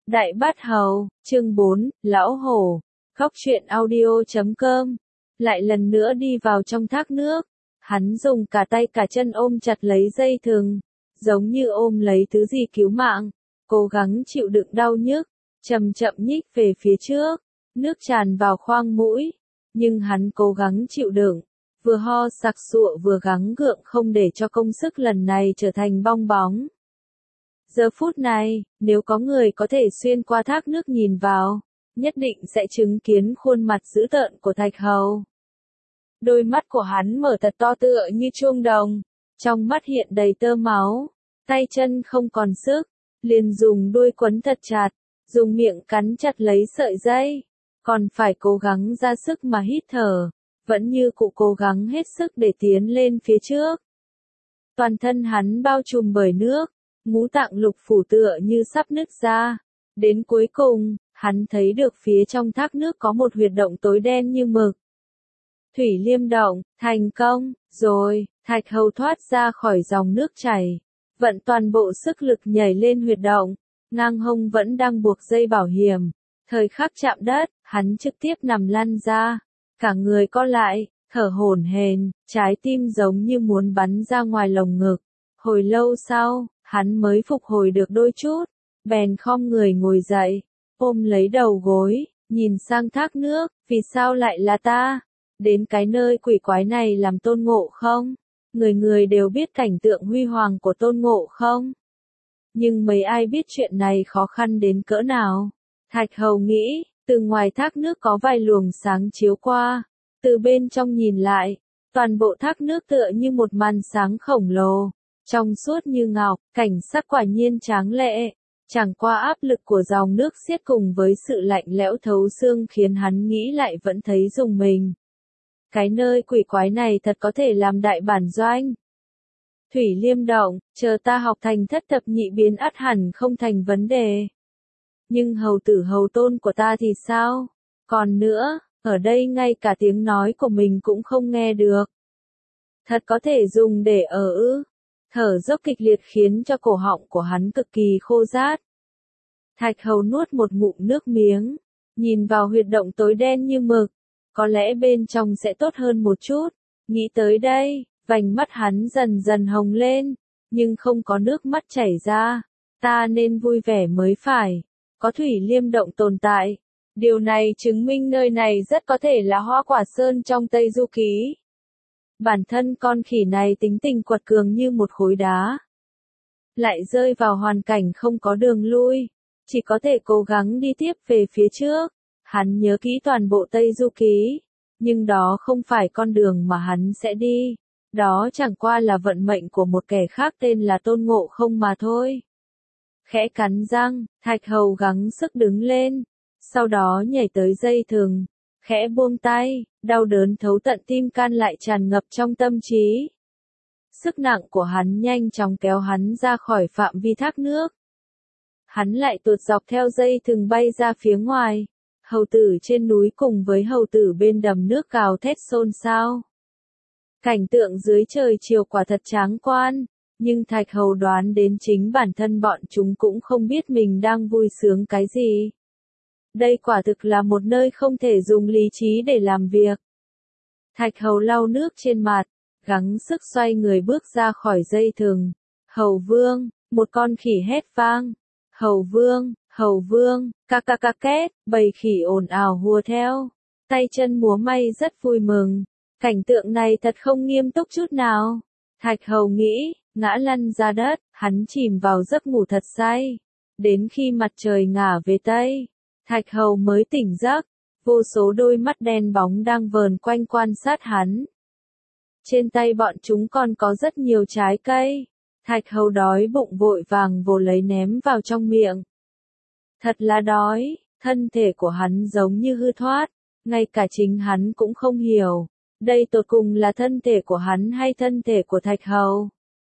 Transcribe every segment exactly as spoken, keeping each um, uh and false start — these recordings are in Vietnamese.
Đại Bát Hầu, chương bốn, Lão Hổ, Góc truyện audio chấm com. Lại lần nữa đi vào trong thác nước. Hắn dùng cả tay cả chân ôm chặt lấy dây thừng, giống như ôm lấy thứ gì cứu mạng, cố gắng chịu đựng đau nhức, chậm chậm nhích về phía trước, nước tràn vào khoang mũi, nhưng hắn cố gắng chịu đựng, vừa ho sặc sụa vừa gắng gượng không để cho công sức lần này trở thành bong bóng. Giờ phút này, nếu có người có thể xuyên qua thác nước nhìn vào, nhất định sẽ chứng kiến khuôn mặt dữ tợn của Thạch Hầu. Đôi mắt của hắn mở thật to tựa như chuông đồng, trong mắt hiện đầy tơ máu, tay chân không còn sức, liền dùng đuôi quấn thật chặt, dùng miệng cắn chặt lấy sợi dây, còn phải cố gắng ra sức mà hít thở, vẫn như cụ cố gắng hết sức để tiến lên phía trước. Toàn thân hắn bao trùm bởi nước, ngũ tạng lục phủ tựa như sắp nứt ra. Đến cuối cùng, hắn thấy được phía trong thác nước có một huyệt động tối đen như mực. Thủy Liêm động, thành công, rồi, Thạch Hầu thoát ra khỏi dòng nước chảy, vận toàn bộ sức lực nhảy lên huyệt động, ngang hông vẫn đang buộc dây bảo hiểm. Thời khắc chạm đất, hắn trực tiếp nằm lăn ra, cả người co lại, thở hổn hển, trái tim giống như muốn bắn ra ngoài lồng ngực. Hồi lâu sau, hắn mới phục hồi được đôi chút, bèn khom người ngồi dậy, ôm lấy đầu gối, nhìn sang thác nước, vì sao lại là ta? Đến cái nơi quỷ quái này làm Tôn Ngộ Không? Người người đều biết cảnh tượng huy hoàng của Tôn Ngộ Không. Nhưng mấy ai biết chuyện này khó khăn đến cỡ nào? Thạch Hầu nghĩ, từ ngoài thác nước có vài luồng sáng chiếu qua, từ bên trong nhìn lại, toàn bộ thác nước tựa như một màn sáng khổng lồ, trong suốt như ngọc, cảnh sắc quả nhiên tráng lệ. Chẳng qua áp lực của dòng nước xiết cùng với sự lạnh lẽo thấu xương khiến hắn nghĩ lại vẫn thấy rùng mình. Cái nơi quỷ quái này thật có thể làm đại bản doanh. Thủy Liêm động, chờ ta học thành thất thập nhị biến ắt hẳn không thành vấn đề. Nhưng hầu tử hầu tôn của ta thì sao? Còn nữa, ở đây ngay cả tiếng nói của mình cũng không nghe được. Thật có thể dùng để ở ư. Thở dốc kịch liệt khiến cho cổ họng của hắn cực kỳ khô rát. Thạch Hầu nuốt một ngụm nước miếng, nhìn vào huyệt động tối đen như mực, có lẽ bên trong sẽ tốt hơn một chút. Nghĩ tới đây, vành mắt hắn dần dần hồng lên, nhưng không có nước mắt chảy ra. Ta nên vui vẻ mới phải, có Thủy Liêm động tồn tại. Điều này chứng minh nơi này rất có thể là Hoa Quả Sơn trong Tây Du Ký. Bản thân con khỉ này tính tình quật cường như một khối đá. Lại rơi vào hoàn cảnh không có đường lui, chỉ có thể cố gắng đi tiếp về phía trước. Hắn nhớ kỹ toàn bộ Tây Du Ký, nhưng đó không phải con đường mà hắn sẽ đi. Đó chẳng qua là vận mệnh của một kẻ khác tên là Tôn Ngộ Không mà thôi. Khẽ cắn răng, Thạch Hầu gắng sức đứng lên, sau đó nhảy tới dây thừng. Khẽ buông tay, đau đớn thấu tận tim can lại tràn ngập trong tâm trí. Sức nặng của hắn nhanh chóng kéo hắn ra khỏi phạm vi thác nước. Hắn lại tuột dọc theo dây thừng bay ra phía ngoài. Hầu tử trên núi cùng với hầu tử bên đầm nước gào thét xôn xao. Cảnh tượng dưới trời chiều quả thật tráng quan, nhưng Thạch Hầu đoán đến chính bản thân bọn chúng cũng không biết mình đang vui sướng cái gì. Đây quả thực là một nơi không thể dùng lý trí để làm việc. Thạch Hầu lau nước trên mặt, gắng sức xoay người bước ra khỏi dây thừng. Hầu Vương, một con khỉ hét vang. Hầu Vương, Hầu Vương, ca ca ca két, bầy khỉ ồn ào hùa theo. Tay chân múa may rất vui mừng. Cảnh tượng này thật không nghiêm túc chút nào. Thạch Hầu nghĩ, ngã lăn ra đất, hắn chìm vào giấc ngủ thật say. Đến khi mặt trời ngả về Tây, Thạch Hầu mới tỉnh giấc, vô số đôi mắt đen bóng đang vờn quanh quan sát hắn. Trên tay bọn chúng còn có rất nhiều trái cây. Thạch Hầu đói bụng vội vàng vồ lấy ném vào trong miệng. Thật là đói, thân thể của hắn giống như hư thoát, ngay cả chính hắn cũng không hiểu, đây tột cùng là thân thể của hắn hay thân thể của Thạch Hầu.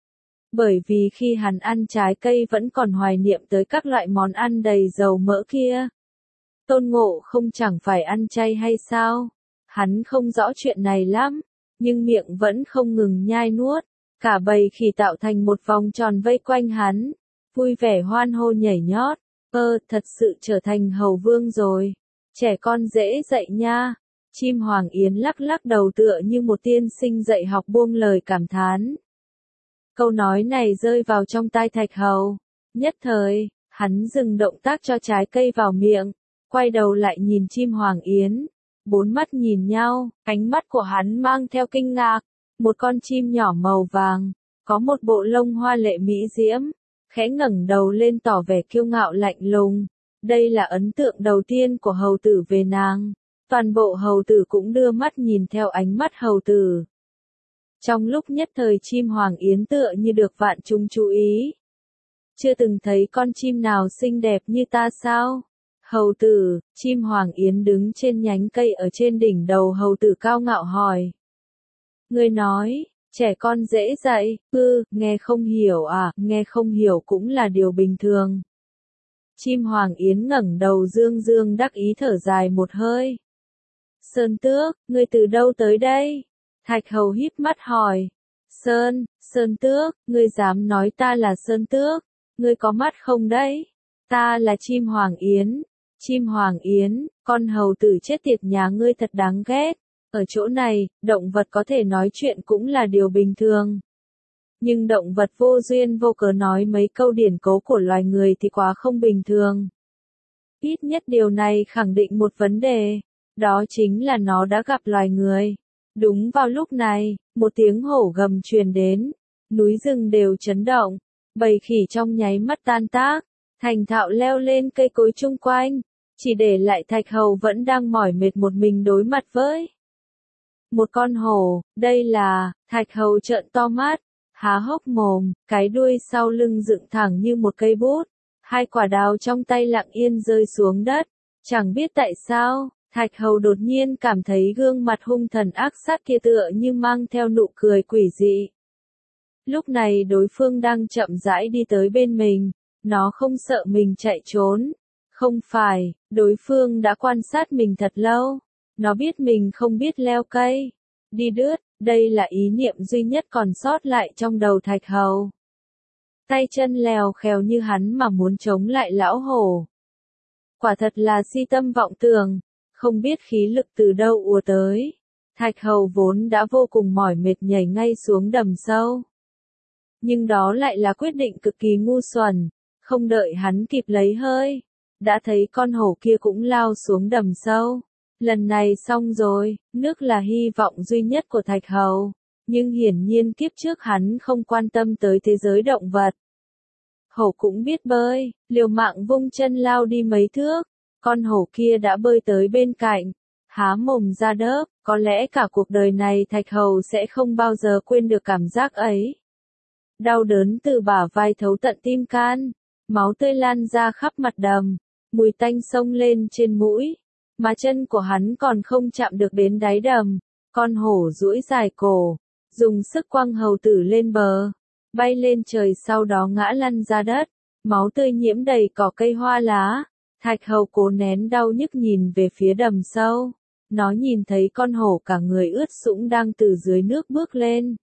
Bởi vì khi hắn ăn trái cây vẫn còn hoài niệm tới các loại món ăn đầy dầu mỡ kia. Tôn Ngộ Không chẳng phải ăn chay hay sao? Hắn không rõ chuyện này lắm, nhưng miệng vẫn không ngừng nhai nuốt. Cả bầy khỉ tạo thành một vòng tròn vây quanh hắn, vui vẻ hoan hô nhảy nhót. Ơ, thật sự trở thành hầu vương rồi. Trẻ con dễ dạy nha. Chim Hoàng Yến lắc lắc đầu tựa như một tiên sinh dạy học buông lời cảm thán. Câu nói này rơi vào trong tai Thạch Hầu. Nhất thời, hắn dừng động tác cho trái cây vào miệng, quay đầu lại nhìn chim Hoàng Yến. Bốn mắt nhìn nhau, ánh mắt của hắn mang theo kinh ngạc. Một con chim nhỏ màu vàng, có một bộ lông hoa lệ mỹ diễm, khẽ ngẩng đầu lên tỏ vẻ kiêu ngạo lạnh lùng. Đây là ấn tượng đầu tiên của hầu tử về nàng. Toàn bộ hầu tử cũng đưa mắt nhìn theo ánh mắt hầu tử. Trong lúc nhất thời chim Hoàng Yến tựa như được vạn chúng chú ý. Chưa từng thấy con chim nào xinh đẹp như ta sao? Hầu tử, chim Hoàng Yến đứng trên nhánh cây ở trên đỉnh đầu hầu tử cao ngạo hỏi. Người nói, trẻ con dễ dạy, ư, nghe không hiểu à, nghe không hiểu cũng là điều bình thường. Chim Hoàng Yến ngẩng đầu dương dương đắc ý thở dài một hơi. Sơn Tước, ngươi từ đâu tới đây? Thạch Hầu híp mắt hỏi. Sơn, Sơn Tước, ngươi dám nói ta là Sơn Tước, ngươi có mắt không đấy? Ta là chim Hoàng Yến. Chim Hoàng Yến, con hầu tử chết tiệt nhà ngươi thật đáng ghét. Ở chỗ này, động vật có thể nói chuyện cũng là điều bình thường. Nhưng động vật vô duyên vô cớ nói mấy câu điển cố của loài người thì quá không bình thường. Ít nhất điều này khẳng định một vấn đề, đó chính là nó đã gặp loài người. Đúng vào lúc này, một tiếng hổ gầm truyền đến, núi rừng đều chấn động, bầy khỉ trong nháy mắt tan tác, thành thạo leo lên cây cối chung quanh, chỉ để lại Thạch Hầu vẫn đang mỏi mệt một mình đối mặt với một con hổ. Đây là, Thạch Hầu trợn to mắt, há hốc mồm, cái đuôi sau lưng dựng thẳng như một cây bút, hai quả đào trong tay lặng yên rơi xuống đất. Chẳng biết tại sao, Thạch Hầu đột nhiên cảm thấy gương mặt hung thần ác sát kia tựa như mang theo nụ cười quỷ dị. Lúc này đối phương đang chậm rãi đi tới bên mình, nó không sợ mình chạy trốn. Không phải, đối phương đã quan sát mình thật lâu. Nó biết mình không biết leo cây, đi lướt, đây là ý niệm duy nhất còn sót lại trong đầu Thạch Hầu. Tay chân lèo khèo như hắn mà muốn chống lại lão hổ. Quả thật là si tâm vọng tưởng, không biết khí lực từ đâu ùa tới. Thạch Hầu vốn đã vô cùng mỏi mệt nhảy ngay xuống đầm sâu. Nhưng đó lại là quyết định cực kỳ ngu xuẩn, không đợi hắn kịp lấy hơi, đã thấy con hổ kia cũng lao xuống đầm sâu. Lần này xong rồi, nước là hy vọng duy nhất của Thạch Hầu, nhưng hiển nhiên kiếp trước hắn không quan tâm tới thế giới động vật. Hổ cũng biết bơi, liều mạng vung chân lao đi mấy thước, con hổ kia đã bơi tới bên cạnh, há mồm ra đớp, có lẽ cả cuộc đời này Thạch Hầu sẽ không bao giờ quên được cảm giác ấy. Đau đớn từ bả vai thấu tận tim can, máu tươi lan ra khắp mặt đầm, mùi tanh xông lên trên mũi. Mà chân của hắn còn không chạm được đến đáy đầm, con hổ duỗi dài cổ, dùng sức quăng hầu tử lên bờ, bay lên trời sau đó ngã lăn ra đất, máu tươi nhiễm đầy cỏ cây hoa lá. Thạch Hầu cố nén đau nhức nhìn về phía đầm sâu, nó nhìn thấy con hổ cả người ướt sũng đang từ dưới nước bước lên.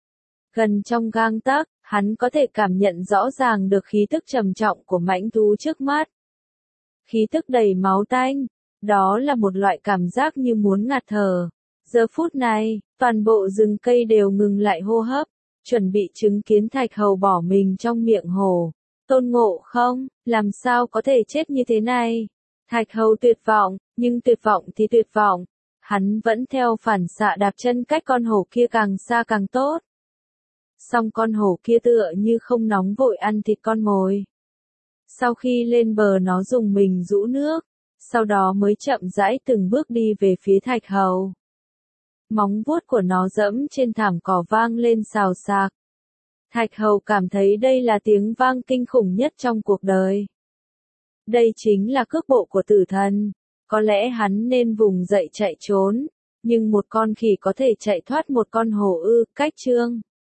Gần trong gang tấc, hắn có thể cảm nhận rõ ràng được khí tức trầm trọng của mãnh thú trước mắt. Khí tức đầy máu tanh. Đó là một loại cảm giác như muốn ngạt thở. Giờ phút này, toàn bộ rừng cây đều ngừng lại hô hấp, chuẩn bị chứng kiến Thạch Hầu bỏ mình trong miệng hổ. Tôn Ngộ Không, làm sao có thể chết như thế này? Thạch Hầu tuyệt vọng, nhưng tuyệt vọng thì tuyệt vọng. Hắn vẫn theo phản xạ đạp chân cách con hổ kia càng xa càng tốt. Song con hổ kia tựa như không nóng vội ăn thịt con mồi. Sau khi lên bờ nó dùng mình rũ nước, sau đó mới chậm rãi từng bước đi về phía Thạch Hầu. Móng vuốt của nó dẫm trên thảm cỏ vang lên xào xạc. Thạch Hầu cảm thấy đây là tiếng vang kinh khủng nhất trong cuộc đời. Đây chính là cước bộ của tử thần. Có lẽ hắn nên vùng dậy chạy trốn, nhưng một con khỉ có thể chạy thoát một con hổ ư? Cách chương